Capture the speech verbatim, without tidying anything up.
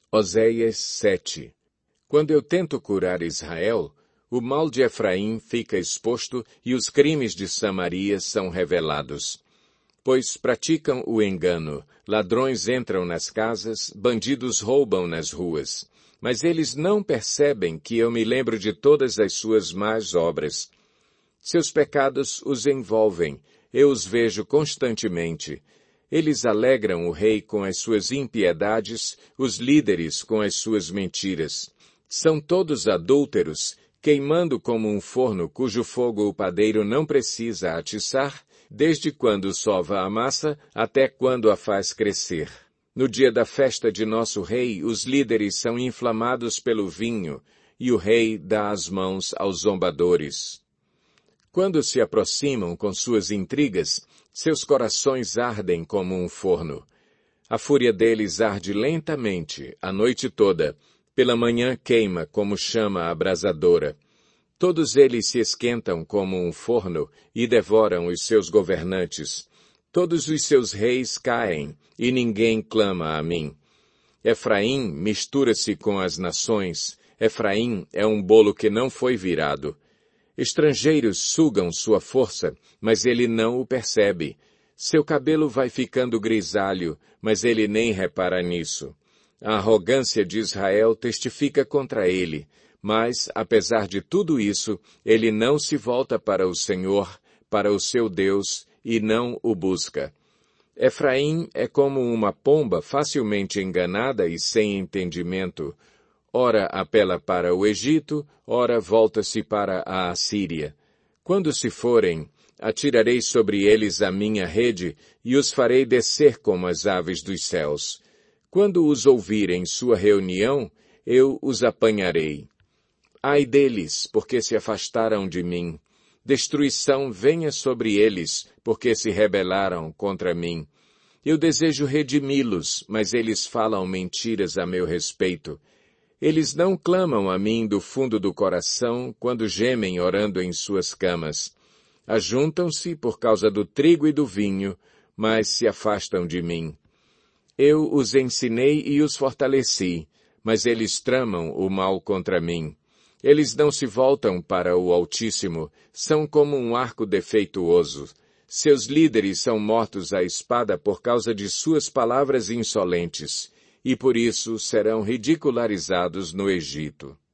Oséias sete. Quando eu tento curar Israel, o mal de Efraim fica exposto e os crimes de Samaria são revelados. Pois praticam o engano, ladrões entram nas casas, bandidos roubam nas ruas. Mas eles não percebem que eu me lembro de todas as suas más obras. Seus pecados os envolvem, eu os vejo constantemente. Eles alegram o rei com as suas impiedades, os líderes com as suas mentiras. São todos adúlteros, queimando como um forno cujo fogo o padeiro não precisa atiçar, desde quando sova a massa até quando a faz crescer. No dia da festa de nosso rei, os líderes são inflamados pelo vinho, e o rei dá as mãos aos zombadores. Quando se aproximam com suas intrigas, seus corações ardem como um forno. A fúria deles arde lentamente, a noite toda, pela manhã queima como chama abrasadora. Todos eles se esquentam como um forno e devoram os seus governantes. Todos os seus reis caem, e ninguém clama a mim. Efraim mistura-se com as nações, Efraim é um bolo que não foi virado. Estrangeiros sugam sua força, mas ele não o percebe. Seu cabelo vai ficando grisalho, mas ele nem repara nisso. A arrogância de Israel testifica contra ele, mas, apesar de tudo isso, ele não se volta para o Senhor, para o seu Deus, e não o busca. Efraim é como uma pomba facilmente enganada e sem entendimento. Ora apela para o Egito, ora volta-se para a Assíria. Quando se forem, atirarei sobre eles a minha rede e os farei descer como as aves dos céus. Quando os ouvirem sua reunião, eu os apanharei. Ai deles, porque se afastaram de mim. Destruição venha sobre eles, porque se rebelaram contra mim. Eu desejo redimi-los, mas eles falam mentiras a meu respeito. Eles não clamam a mim do fundo do coração quando gemem orando em suas camas. Ajuntam-se por causa do trigo e do vinho, mas se afastam de mim. Eu os ensinei e os fortaleci, mas eles tramam o mal contra mim. Eles não se voltam para o Altíssimo, são como um arco defeituoso. Seus líderes são mortos à espada por causa de suas palavras insolentes, e por isso serão ridicularizados no Egito.